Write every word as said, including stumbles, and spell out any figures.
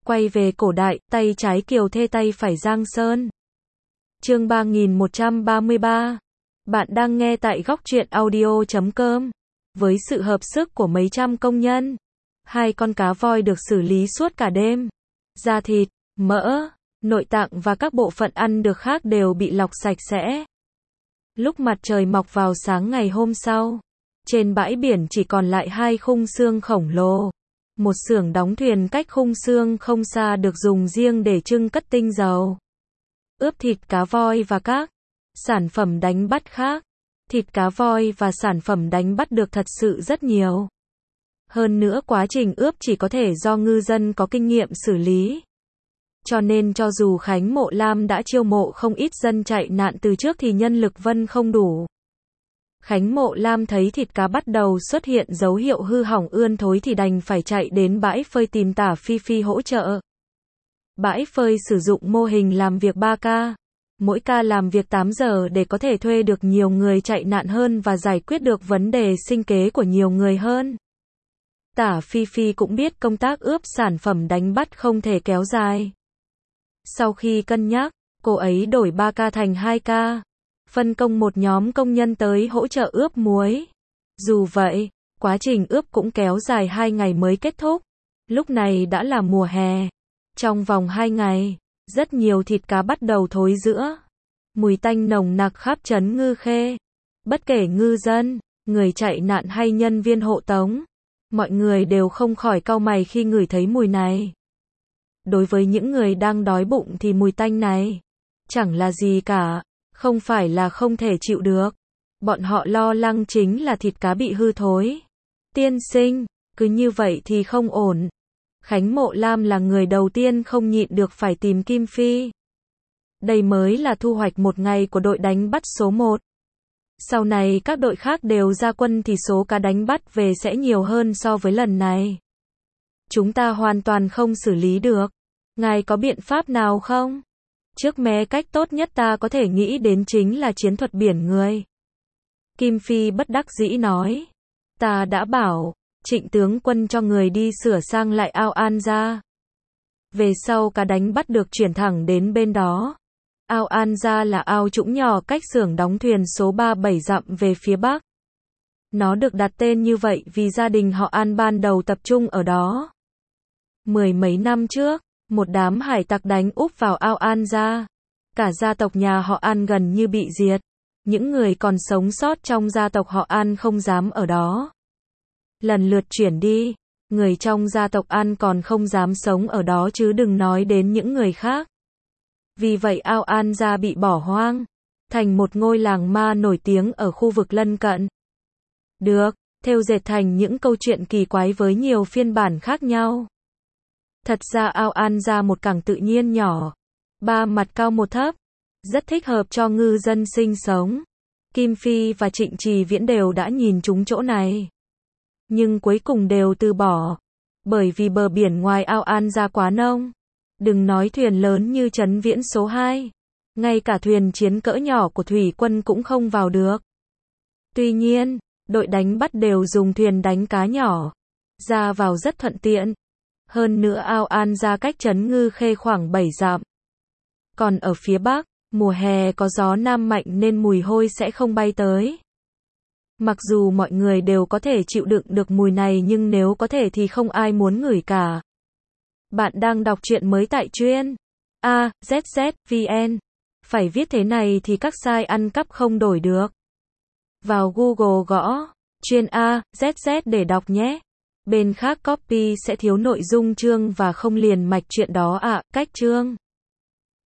Quay về cổ đại, tay trái Kiều Thê tay phải Giang Sơn. Chương ba nghìn một trăm ba mươi ba. Bạn đang nghe tại góc truyện audio chấm com. Với sự hợp sức của mấy trăm công nhân, hai con cá voi được xử lý suốt cả đêm. Da thịt, mỡ, nội tạng và các bộ phận ăn được khác đều bị lọc sạch sẽ. Lúc mặt trời mọc vào sáng ngày hôm sau, trên bãi biển chỉ còn lại hai khung xương khổng lồ. Một xưởng đóng thuyền cách khung xương không xa được dùng riêng để trưng cất tinh dầu, ướp thịt cá voi và các sản phẩm đánh bắt khác. Thịt cá voi và sản phẩm đánh bắt được thật sự rất nhiều. Hơn nữa quá trình ướp chỉ có thể do ngư dân có kinh nghiệm xử lý. Cho nên cho dù Khánh Mộ Lam đã chiêu mộ không ít dân chạy nạn từ trước thì nhân lực vẫn không đủ. Khánh Mộ Lam thấy thịt cá bắt đầu xuất hiện dấu hiệu hư hỏng ươn thối thì đành phải chạy đến bãi phơi tìm Tả Phi Phi hỗ trợ. Bãi phơi sử dụng mô hình làm việc ba ca. Mỗi ca làm việc tám giờ để có thể thuê được nhiều người chạy nạn hơn và giải quyết được vấn đề sinh kế của nhiều người hơn. Tả Phi Phi cũng biết công tác ướp sản phẩm đánh bắt không thể kéo dài. Sau khi cân nhắc, cô ấy đổi ba ca thành hai ca. Phân công một nhóm công nhân tới hỗ trợ ướp muối. Dù vậy, quá trình ướp cũng kéo dài hai ngày mới kết thúc. Lúc này đã là mùa hè. Trong vòng hai ngày, rất nhiều thịt cá bắt đầu thối rữa. Mùi tanh nồng nặc khắp trấn Ngư Khê. Bất kể ngư dân, người chạy nạn hay nhân viên hộ tống, mọi người đều không khỏi cau mày khi ngửi thấy mùi này. Đối với những người đang đói bụng thì mùi tanh này chẳng là gì cả, không phải là không thể chịu được. Bọn họ lo lắng chính là thịt cá bị hư thối. Tiên sinh, cứ như vậy thì không ổn. Khánh Mộ Lam là người đầu tiên không nhịn được phải tìm Kim Phi. Đây mới là thu hoạch một ngày của đội đánh bắt số một. Sau này các đội khác đều ra quân thì số cá đánh bắt về sẽ nhiều hơn so với lần này. Chúng ta hoàn toàn không xử lý được. Ngài có biện pháp nào không? Trước mé cách tốt nhất ta có thể nghĩ đến chính là chiến thuật biển người. Kim Phi bất đắc dĩ nói. Ta đã bảo Trịnh tướng quân cho người đi sửa sang lại ao An Gia. Về sau cá đánh bắt được chuyển thẳng đến bên đó. Ao An Gia là ao trũng nhỏ cách xưởng đóng thuyền số ba mươi bảy dặm về phía bắc. Nó được đặt tên như vậy vì gia đình họ An ban đầu tập trung ở đó. Mười mấy năm trước, một đám hải tặc đánh úp vào ao An Gia. Cả gia tộc nhà họ An gần như bị diệt. Những người còn sống sót trong gia tộc họ An không dám ở đó. Lần lượt chuyển đi, người trong gia tộc An còn không dám sống ở đó chứ đừng nói đến những người khác. Vì vậy ao An Gia bị bỏ hoang, thành một ngôi làng ma nổi tiếng ở khu vực lân cận. Được, thêu dệt thành những câu chuyện kỳ quái với nhiều phiên bản khác nhau. Thật ra ao An Gia một cảng tự nhiên nhỏ, ba mặt cao một thấp, rất thích hợp cho ngư dân sinh sống. Kim Phi và Trịnh Trì Viễn đều đã nhìn trúng chỗ này. Nhưng cuối cùng đều từ bỏ. Bởi vì bờ biển ngoài ao An Gia quá nông. Đừng nói thuyền lớn như Trấn Viễn số hai. Ngay cả thuyền chiến cỡ nhỏ của thủy quân cũng không vào được. Tuy nhiên, đội đánh bắt đều dùng thuyền đánh cá nhỏ. Ra vào rất thuận tiện. Hơn nữa ao An Gia cách Trấn Ngư Khê khoảng bảy dặm. Còn ở phía bắc, mùa hè có gió nam mạnh nên mùi hôi sẽ không bay tới. Mặc dù mọi người đều có thể chịu đựng được mùi này nhưng nếu có thể thì không ai muốn ngửi cả. Bạn đang đọc truyện mới tại chuyên A Z Z V N. Phải viết thế này thì các site ăn cắp không đổi được. Vào Google gõ chuyên A Z Z để đọc nhé. Bên khác copy sẽ thiếu nội dung chương và không liền mạch chuyện đó ạ. À, cách chương